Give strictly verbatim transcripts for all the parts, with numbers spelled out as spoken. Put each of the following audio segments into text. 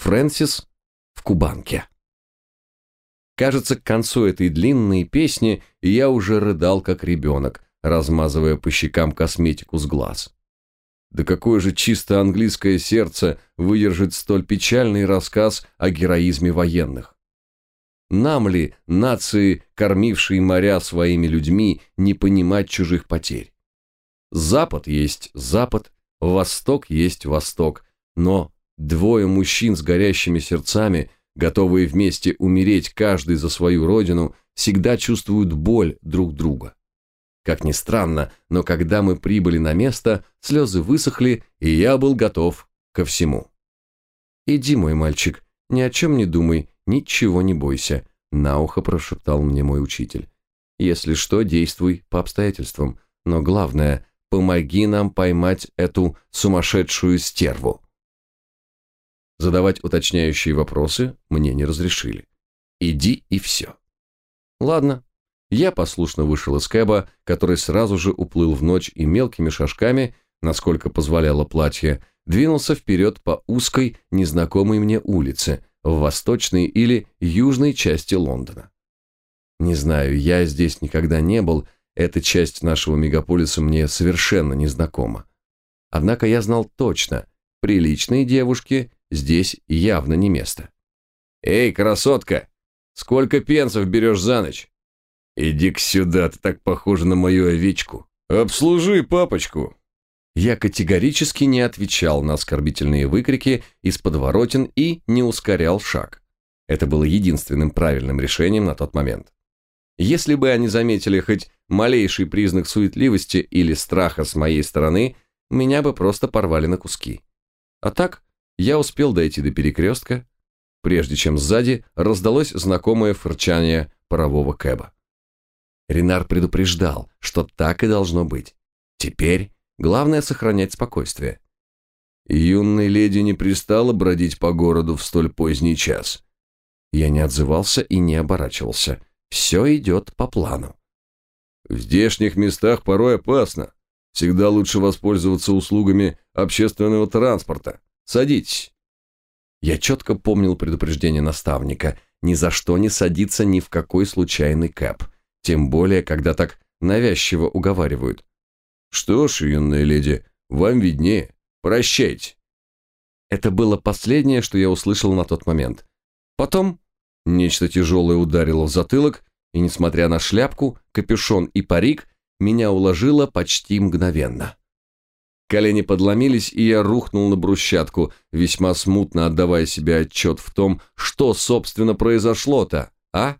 Фрэнсис в Кубанке. Кажется, к концу этой длинной песни я уже рыдал, как ребенок, размазывая по щекам косметику с глаз. Да какое же чисто английское сердце выдержит столь печальный рассказ о героизме военных? Нам ли, нации, кормившие моря своими людьми, не понимать чужих потерь? Запад есть Запад, Восток есть Восток, но двое мужчин с горящими сердцами, готовые вместе умереть каждый за свою родину, всегда чувствуют боль друг друга. Как ни странно, но когда мы прибыли на место, слезы высохли, и я был готов ко всему. «Иди, мой мальчик, ни о чем не думай, ничего не бойся», на ухо прошептал мне мой учитель. «Если что, действуй по обстоятельствам, но главное, помоги нам поймать эту сумасшедшую стерву». Задавать уточняющие вопросы мне не разрешили. Иди и все. Ладно. Я послушно вышел из кэба, который сразу же уплыл в ночь и мелкими шажками, насколько позволяло платье, двинулся вперед по узкой, незнакомой мне улице в восточной или южной части Лондона. Не знаю, я здесь никогда не был, эта часть нашего мегаполиса мне совершенно незнакома. Однако я знал точно, приличные девушки здесь явно не место. «Эй, красотка, сколько пенсов берешь за ночь?» «Иди-ка сюда, ты так похожа на мою овечку. Обслужи папочку». Я категорически не отвечал на оскорбительные выкрики из подворотен и не ускорял шаг. Это было единственным правильным решением на тот момент. Если бы они заметили хоть малейший признак суетливости или страха с моей стороны, меня бы просто порвали на куски. А так, я успел дойти до перекрестка, прежде чем сзади раздалось знакомое фырчание парового кэба. Ренар предупреждал, что так и должно быть. Теперь главное сохранять спокойствие. Юной леди не пристало бродить по городу в столь поздний час. Я не отзывался и не оборачивался. Все идет по плану. В здешних местах порой опасно. Всегда лучше воспользоваться услугами общественного транспорта. Садитесь. Я четко помнил предупреждение наставника: ни за что не садиться ни в какой случайный кэб. Тем более, когда так навязчиво уговаривают. Что ж, юная леди, вам виднее. Прощайте. Это было последнее, что я услышал на тот момент. Потом нечто тяжелое ударило в затылок, и, несмотря на шляпку, капюшон и парик, меня уложило почти мгновенно. Колени подломились, и я рухнул на брусчатку, весьма смутно отдавая себе отчет в том, что, собственно, произошло-то, а?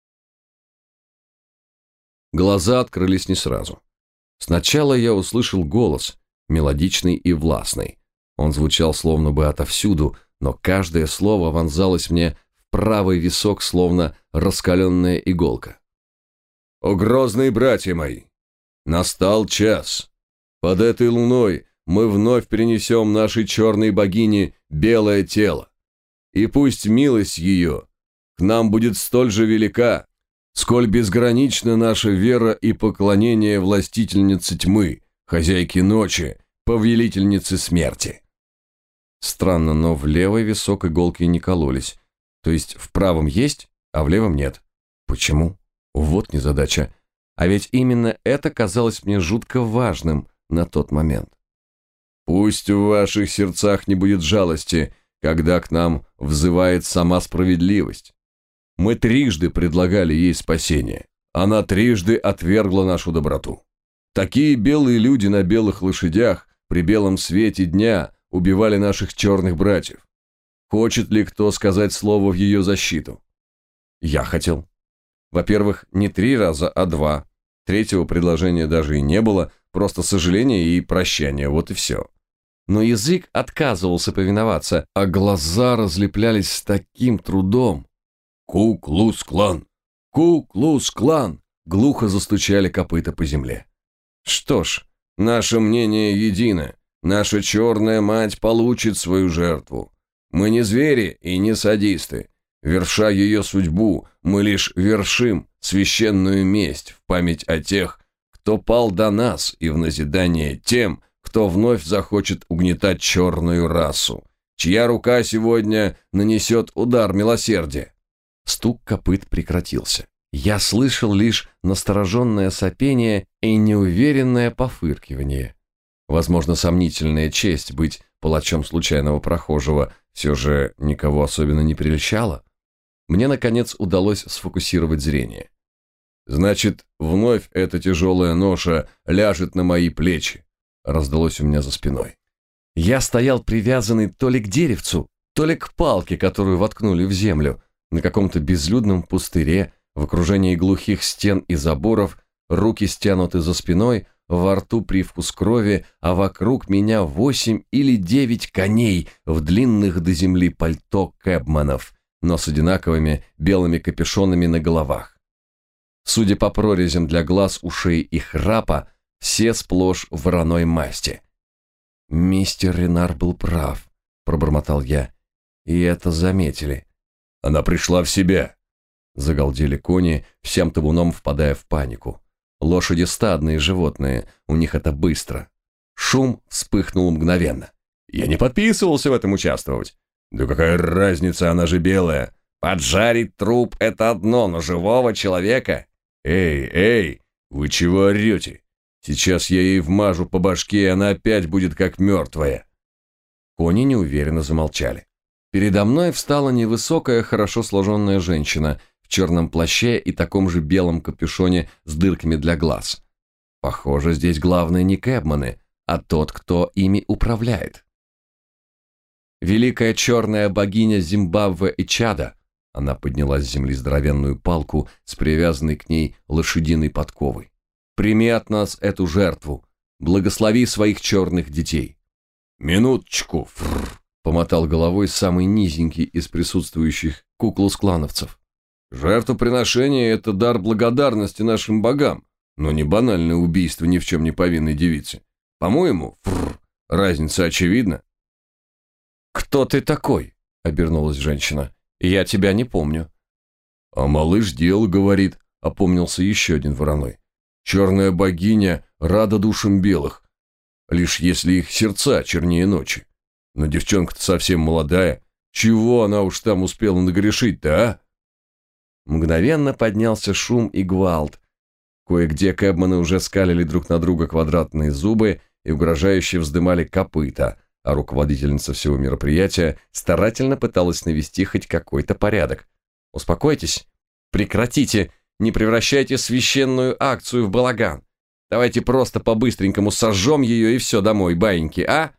Глаза открылись не сразу. Сначала я услышал голос, мелодичный и властный. Он звучал словно бы отовсюду, но каждое слово вонзалось мне в правый висок, словно раскаленная иголка. «О, грозные братья мои! Настал час! Под этой луной мы вновь перенесем нашей черной богине белое тело. И пусть милость ее к нам будет столь же велика, сколь безгранична наша вера и поклонение властительнице тьмы, хозяйке ночи, повелительнице смерти». Странно, но в левый висок иголки не кололись. То есть в правом есть, а в левом нет. Почему? Вот незадача. А ведь именно это казалось мне жутко важным на тот момент. «Пусть в ваших сердцах не будет жалости, когда к нам взывает сама справедливость. Мы трижды предлагали ей спасение. Она трижды отвергла нашу доброту. Такие белые люди на белых лошадях при белом свете дня убивали наших черных братьев. Хочет ли кто сказать слово в ее защиту?» Я хотел. Во-первых, не три раза, а два. Третьего предложения даже и не было, просто сожаление и прощание, вот и все. Но язык отказывался повиноваться, а глаза разлеплялись с таким трудом. «Ку-клус-клан! Ку-клус-клан!» Глухо застучали копыта по земле. Что ж, наше мнение едино. Наша черная мать получит свою жертву. Мы не звери и не садисты. Верша ее судьбу, мы лишь вершим священную месть в память о тех, кто пал до нас, и в назидание тем, кто вновь захочет угнетать черную расу, Чья рука сегодня нанесет удар милосердия?» Стук копыт прекратился. Я слышал лишь настороженное сопение и неуверенное пофыркивание. Возможно, сомнительная честь быть палачом случайного прохожего все же никого особенно не прельщала. Мне, наконец, удалось сфокусировать зрение. «Значит, вновь эта тяжелая ноша ляжет на мои плечи», раздалось у меня за спиной. Я стоял привязанный то ли к деревцу, то ли к палке, которую воткнули в землю, на каком-то безлюдном пустыре, в окружении глухих стен и заборов, руки стянуты за спиной, во рту привкус крови, а вокруг меня восемь или девять коней в длинных до земли пальто кэбманов, но с одинаковыми белыми капюшонами на головах. Судя по прорезям для глаз, ушей и храпа, все сплошь вороной масти. «Мистер Ренар был прав», — пробормотал я, — «и это заметили». «Она пришла в себя», — загалдели кони, всем табуном впадая в панику. Лошади стадные животные, у них это быстро. Шум вспыхнул мгновенно. «Я не подписывался в этом участвовать». «Да какая разница, она же белая». «Поджарить труп — это одно, но живого человека...» «Эй, эй, вы чего орете? Сейчас я ей вмажу по башке, и она опять будет как мертвая». Кони неуверенно замолчали. Передо мной встала невысокая, хорошо сложенная женщина в черном плаще и таком же белом капюшоне с дырками для глаз. Похоже, здесь главное не кэбманы, а тот, кто ими управляет. Великая черная богиня Зимбабве и Чада, она подняла с земли здоровенную палку с привязанной к ней лошадиной подковой. «Прими от нас эту жертву, благослови своих черных детей». «Минуточку, фррр», — помотал головой самый низенький из присутствующих куклус-клановцев. «Жертвоприношение — это дар благодарности нашим богам, но не банальное убийство ни в чем не повинной девицы. По-моему, фррр, разница очевидна». «Кто ты такой?» — обернулась женщина. «Я тебя не помню». «А малыш дело говорит», — опомнился еще один вороной. «Черная богиня рада душам белых, лишь если их сердца чернее ночи. Но девчонка-то совсем молодая. Чего она уж там успела нагрешить-то, а?» Мгновенно поднялся шум и гвалт. Кое-где кэбманы уже скалили друг на друга квадратные зубы и угрожающе вздымали копыта, а руководительница всего мероприятия старательно пыталась навести хоть какой-то порядок. «Успокойтесь, прекратите, не превращайте священную акцию в балаган. Давайте просто по-быстренькому сожжем ее и все, домой, баиньки, а?»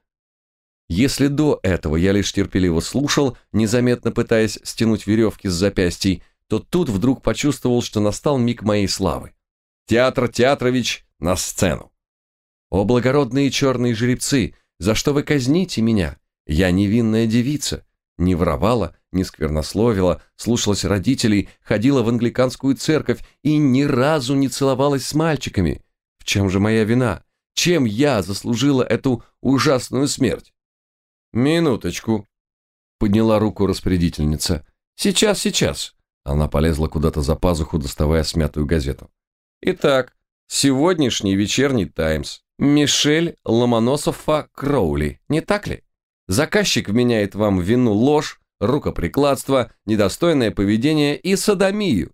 Если до этого я лишь терпеливо слушал, незаметно пытаясь стянуть веревки с запястий, то тут вдруг почувствовал, что настал миг моей славы. «Театр Театрович, на сцену!» «О, благородные черные жеребцы, за что вы казните меня? Я невинная девица, не воровала, не сквернословила, слушалась родителей, ходила в англиканскую церковь и ни разу не целовалась с мальчиками. В чем же моя вина? Чем я заслужила эту ужасную смерть?» «Минуточку», — подняла руку распорядительница. «Сейчас, сейчас». Она полезла куда-то за пазуху, доставая смятую газету. «Итак, сегодняшний вечерний «Таймс». Мишель Ломоносова Кроули, не так ли? Заказчик вменяет вам в вину ложь, рукоприкладство, недостойное поведение и содомию».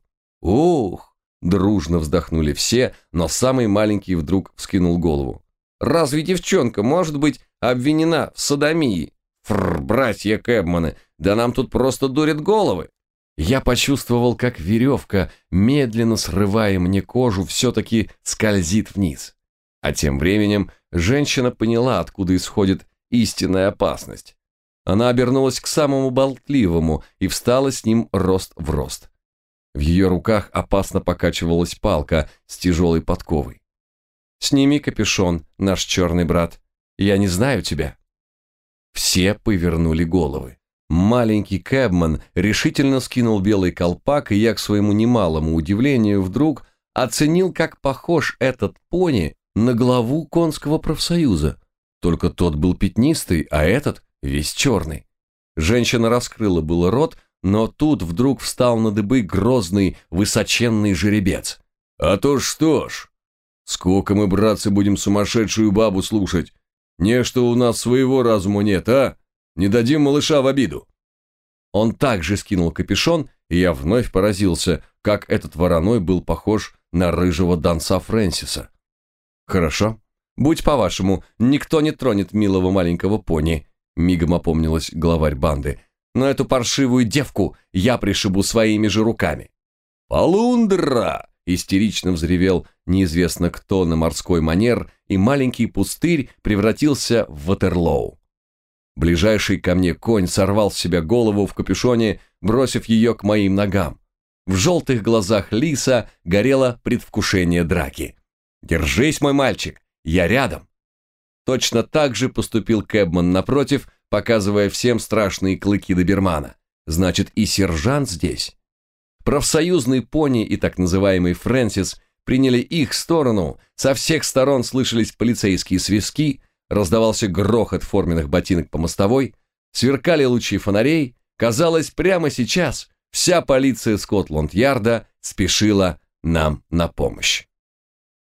«Ух!» – дружно вздохнули все, но самый маленький вдруг вскинул голову. «Разве девчонка может быть обвинена в содомии? Фрр, братья Кэбманы, да нам тут просто дурят головы». Я почувствовал, как веревка, медленно срывая мне кожу, все-таки скользит вниз. А тем временем женщина поняла, откуда исходит истинная опасность. Она обернулась к самому болтливому и встала с ним рост в рост. В ее руках опасно покачивалась палка с тяжелой подковой. «Сними капюшон, наш черный брат. Я не знаю тебя». Все повернули головы. Маленький кэбман решительно скинул белый колпак, и я, к своему немалому удивлению, вдруг оценил, как похож этот пони на главу конского профсоюза. Только тот был пятнистый, а этот весь черный. Женщина раскрыла было рот, но тут вдруг встал на дыбы грозный, высоченный жеребец. «А то что ж, сколько мы, братцы, будем сумасшедшую бабу слушать? Не, что у нас своего разума нет, а? Не дадим малыша в обиду». Он также скинул капюшон, и я вновь поразился, как этот вороной был похож на рыжего донца Фрэнсиса. «Хорошо. Будь по-вашему, никто не тронет милого маленького пони», мигом опомнилась главарь банды. «Но эту паршивую девку я пришибу своими же руками». «Полундра!» – истерично взревел неизвестно кто на морской манер, и маленький пустырь превратился в Ватерлоу. Ближайший ко мне конь сорвал с себя голову в капюшоне, бросив ее к моим ногам. В желтых глазах лиса горело предвкушение драки. «Держись, мой мальчик, я рядом!» Точно так же поступил кэбман напротив, показывая всем страшные клыки добермана. Значит, и сержант здесь. Профсоюзный пони и так называемый Фрэнсис приняли их сторону, со всех сторон слышались полицейские свистки, раздавался грохот форменных ботинок по мостовой, сверкали лучи фонарей. Казалось, прямо сейчас вся полиция Скотланд-Ярда спешила нам на помощь.